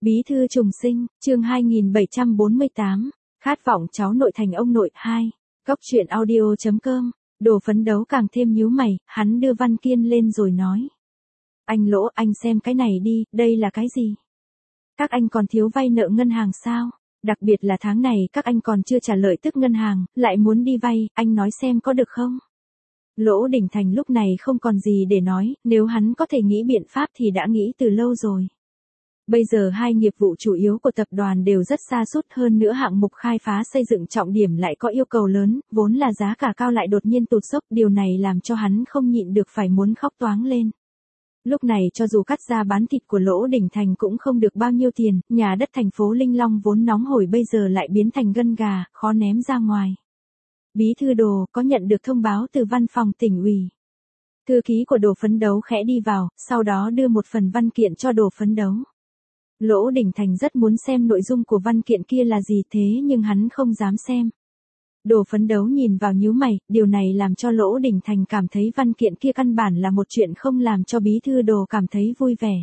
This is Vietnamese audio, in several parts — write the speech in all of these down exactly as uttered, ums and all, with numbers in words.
Bí thư trùng sinh, chương hai nghìn bảy trăm bốn mươi tám, khát vọng cháu nội thành ông nội hai, góc truyện audio chấm com, Đồ phấn đấu càng thêm nhíu mày, hắn đưa văn kiện lên rồi nói. Anh Lỗ, anh xem cái này đi, đây là cái gì? Các anh còn thiếu vay nợ ngân hàng sao? Đặc biệt là tháng này các anh còn chưa trả lợi tức ngân hàng, lại muốn đi vay, anh nói xem có được không? Lỗ Đình Thành lúc này không còn gì để nói, nếu hắn có thể nghĩ biện pháp thì đã nghĩ từ lâu rồi. Bây giờ hai nghiệp vụ chủ yếu của tập đoàn đều rất sa sút, hơn nữa hạng mục khai phá xây dựng trọng điểm lại có yêu cầu lớn, vốn là giá cả cao lại đột nhiên tụt dốc, điều này làm cho hắn không nhịn được phải muốn khóc toáng lên. Lúc này cho dù cắt ra bán thịt của Lỗ Đình Thành cũng không được bao nhiêu tiền, nhà đất thành phố Linh Long vốn nóng hổi bây giờ lại biến thành gân gà, khó ném ra ngoài. Bí thư Đồ có nhận được thông báo từ văn phòng tỉnh ủy. Thư ký của Đồ phấn đấu khẽ đi vào, sau đó đưa một phần văn kiện cho Đồ phấn đấu. Lỗ Đình Thành rất muốn xem nội dung của văn kiện kia là gì thế nhưng hắn không dám xem. Đồ phấn đấu nhìn vào nhíu mày, điều này làm cho Lỗ Đình Thành cảm thấy văn kiện kia căn bản là một chuyện không làm cho bí thư Đồ cảm thấy vui vẻ.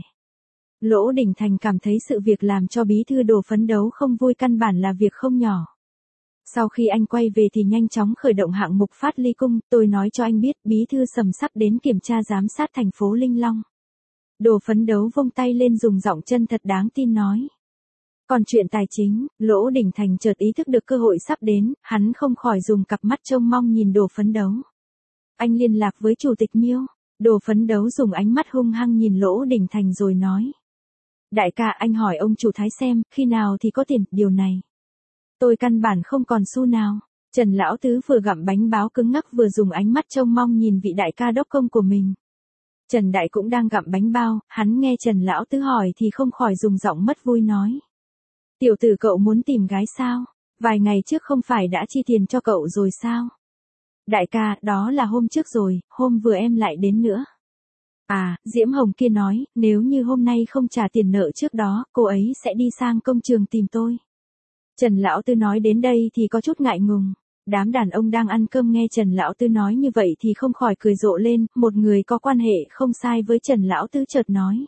Lỗ Đình Thành cảm thấy sự việc làm cho bí thư Đồ phấn đấu không vui căn bản là việc không nhỏ. Sau khi anh quay về thì nhanh chóng khởi động hạng mục Phát Ly Cung, tôi nói cho anh biết bí thư Sầm sắp đến kiểm tra giám sát thành phố Linh Long. Đồ phấn đấu vung tay lên dùng giọng chân thật đáng tin nói. Còn chuyện tài chính, Lỗ Đình Thành chợt ý thức được cơ hội sắp đến, hắn không khỏi dùng cặp mắt trông mong nhìn Đồ phấn đấu. Anh liên lạc với chủ tịch Miêu. Đồ phấn đấu dùng ánh mắt hung hăng nhìn Lỗ Đình Thành rồi nói. Đại ca, anh hỏi ông chủ Thái xem, khi nào thì có tiền, điều này. Tôi căn bản không còn xu nào. Trần Lão Tứ vừa gặm bánh báo cứng ngắc vừa dùng ánh mắt trông mong nhìn vị đại ca đốc công của mình. Trần Đại cũng đang gặm bánh bao, hắn nghe Trần Lão Tứ hỏi thì không khỏi dùng giọng mất vui nói. Tiểu tử cậu muốn tìm gái sao? Vài ngày trước không phải đã chi tiền cho cậu rồi sao? Đại ca, đó là hôm trước rồi, hôm vừa em lại đến nữa. À, Diễm Hồng kia nói, nếu như hôm nay không trả tiền nợ trước đó, cô ấy sẽ đi sang công trường tìm tôi. Trần Lão Tư nói đến đây thì có chút ngại ngùng. Đám đàn ông đang ăn cơm nghe Trần Lão Tư nói như vậy thì không khỏi cười rộ lên, một người có quan hệ không sai với Trần Lão Tư chợt nói.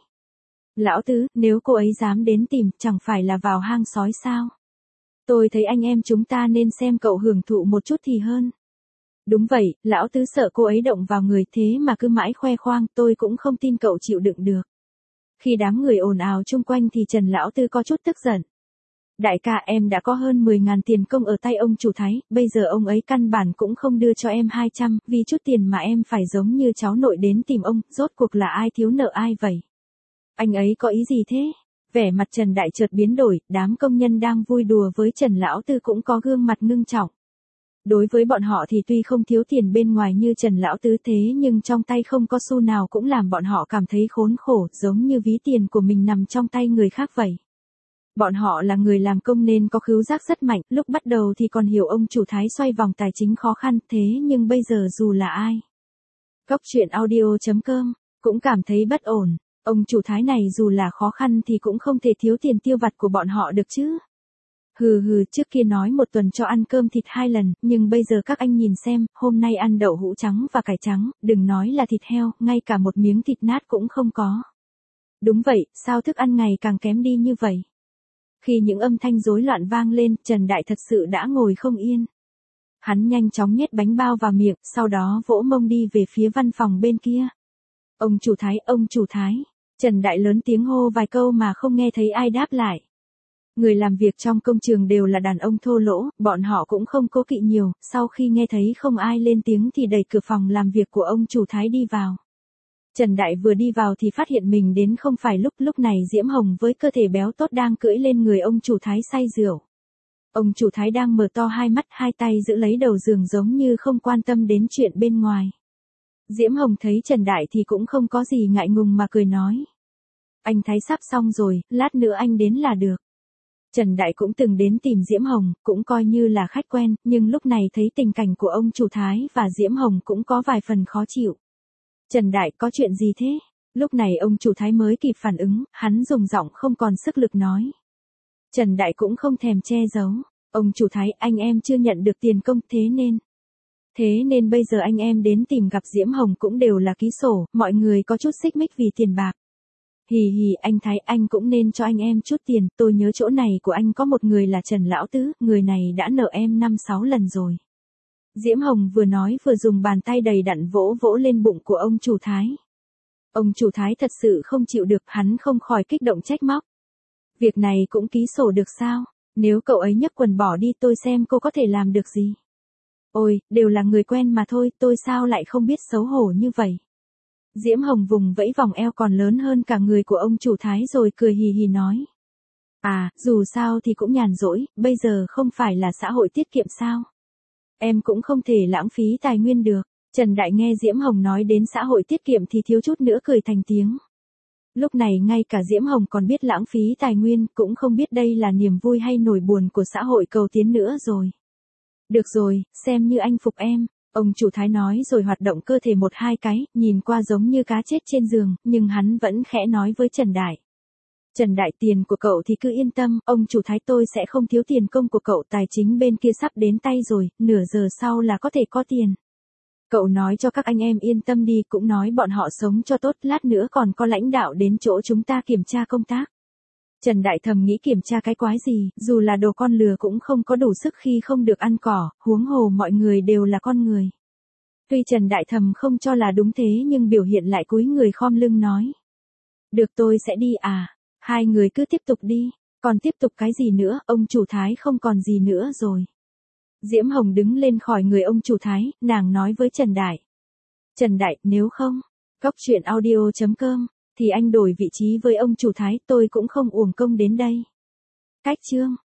Lão Tứ, nếu cô ấy dám đến tìm, chẳng phải là vào hang sói sao? Tôi thấy anh em chúng ta nên xem cậu hưởng thụ một chút thì hơn. Đúng vậy, Lão Tứ sợ cô ấy động vào người thế mà cứ mãi khoe khoang, tôi cũng không tin cậu chịu đựng được. Khi đám người ồn ào chung quanh thì Trần Lão Tư có chút tức giận. Đại ca, em đã có hơn mười ngàn tiền công ở tay ông chủ Thái, bây giờ ông ấy căn bản cũng không đưa cho em hai trăm, vì chút tiền mà em phải giống như cháu nội đến tìm ông, rốt cuộc là ai thiếu nợ ai vậy? Anh ấy có ý gì thế? Vẻ mặt Trần Đại chợt biến đổi, đám công nhân đang vui đùa với Trần Lão Tư cũng có gương mặt ngưng trọng. Đối với bọn họ thì tuy không thiếu tiền bên ngoài như Trần Lão Tứ thế nhưng trong tay không có xu nào cũng làm bọn họ cảm thấy khốn khổ, giống như ví tiền của mình nằm trong tay người khác vậy. Bọn họ là người làm công nên có khứu giác rất mạnh, lúc bắt đầu thì còn hiểu ông chủ Thái xoay vòng tài chính khó khăn, thế nhưng bây giờ dù là ai. Góc truyện audio chấm com, cũng cảm thấy bất ổn, ông chủ Thái này dù là khó khăn thì cũng không thể thiếu tiền tiêu vặt của bọn họ được chứ. Hừ hừ, trước kia nói một tuần cho ăn cơm thịt hai lần, nhưng bây giờ các anh nhìn xem, hôm nay ăn đậu hũ trắng và cải trắng, đừng nói là thịt heo, ngay cả một miếng thịt nát cũng không có. Đúng vậy, sao thức ăn ngày càng kém đi như vậy? Khi những âm thanh rối loạn vang lên, Trần Đại thật sự đã ngồi không yên. Hắn nhanh chóng nhét bánh bao vào miệng, sau đó vỗ mông đi về phía văn phòng bên kia. Ông chủ Thái, ông chủ Thái. Trần Đại lớn tiếng hô vài câu mà không nghe thấy ai đáp lại. Người làm việc trong công trường đều là đàn ông thô lỗ, bọn họ cũng không cố kỵ nhiều, sau khi nghe thấy không ai lên tiếng thì đẩy cửa phòng làm việc của ông chủ Thái đi vào. Trần Đại vừa đi vào thì phát hiện mình đến không phải lúc, lúc này Diễm Hồng với cơ thể béo tốt đang cưỡi lên người ông chủ Thái say rượu. Ông chủ Thái đang mở to hai mắt, hai tay giữ lấy đầu giường giống như không quan tâm đến chuyện bên ngoài. Diễm Hồng thấy Trần Đại thì cũng không có gì ngại ngùng mà cười nói. Anh Thái sắp xong rồi, lát nữa anh đến là được. Trần Đại cũng từng đến tìm Diễm Hồng, cũng coi như là khách quen, nhưng lúc này thấy tình cảnh của ông chủ Thái và Diễm Hồng cũng có vài phần khó chịu. Trần Đại, có chuyện gì thế? Lúc này ông chủ Thái mới kịp phản ứng, hắn dùng giọng không còn sức lực nói. Trần Đại cũng không thèm che giấu. Ông chủ Thái, anh em chưa nhận được tiền công thế nên. Thế nên bây giờ anh em đến tìm gặp Diễm Hồng cũng đều là ký sổ, mọi người có chút xích mích vì tiền bạc. Hì hì anh Thái, anh cũng nên cho anh em chút tiền, tôi nhớ chỗ này của anh có một người là Trần Lão Tứ, người này đã nợ em năm sáu lần rồi. Diễm Hồng vừa nói vừa dùng bàn tay đầy đặn vỗ vỗ lên bụng của ông chủ Thái. Ông chủ Thái thật sự không chịu được, hắn không khỏi kích động trách móc. Việc này cũng ký sổ được sao? Nếu cậu ấy nhấc quần bỏ đi tôi xem cô có thể làm được gì. Ôi, đều là người quen mà thôi, tôi sao lại không biết xấu hổ như vậy. Diễm Hồng vùng vẫy vòng eo còn lớn hơn cả người của ông chủ Thái rồi cười hì hì nói. À, dù sao thì cũng nhàn rỗi, bây giờ không phải là xã hội tiết kiệm sao? Em cũng không thể lãng phí tài nguyên được. Trần Đại nghe Diễm Hồng nói đến xã hội tiết kiệm thì thiếu chút nữa cười thành tiếng. Lúc này ngay cả Diễm Hồng còn biết lãng phí tài nguyên, cũng không biết đây là niềm vui hay nỗi buồn của xã hội cầu tiến nữa rồi. Được rồi, xem như anh phục em, ông chủ Thái nói rồi hoạt động cơ thể một hai cái, nhìn qua giống như cá chết trên giường, nhưng hắn vẫn khẽ nói với Trần Đại. Trần Đại, tiền của cậu thì cứ yên tâm, ông chủ Thái tôi sẽ không thiếu tiền công của cậu, tài chính bên kia sắp đến tay rồi, nửa giờ sau là có thể có tiền. Cậu nói cho các anh em yên tâm đi, cũng nói bọn họ sống cho tốt, lát nữa còn có lãnh đạo đến chỗ chúng ta kiểm tra công tác. Trần Đại thầm nghĩ kiểm tra cái quái gì, dù là đồ con lừa cũng không có đủ sức khi không được ăn cỏ, huống hồ mọi người đều là con người. Tuy Trần Đại thầm không cho là đúng thế nhưng biểu hiện lại cúi người khom lưng nói. Được tôi sẽ đi à, hai người cứ tiếp tục đi, còn tiếp tục cái gì nữa, ông chủ Thái không còn gì nữa rồi. Diễm Hồng đứng lên khỏi người ông chủ Thái, nàng nói với Trần Đại. Trần Đại, nếu không, góc truyện audio chấm com, thì anh đổi vị trí với ông chủ Thái, tôi cũng không uổng công đến đây. Cách chương.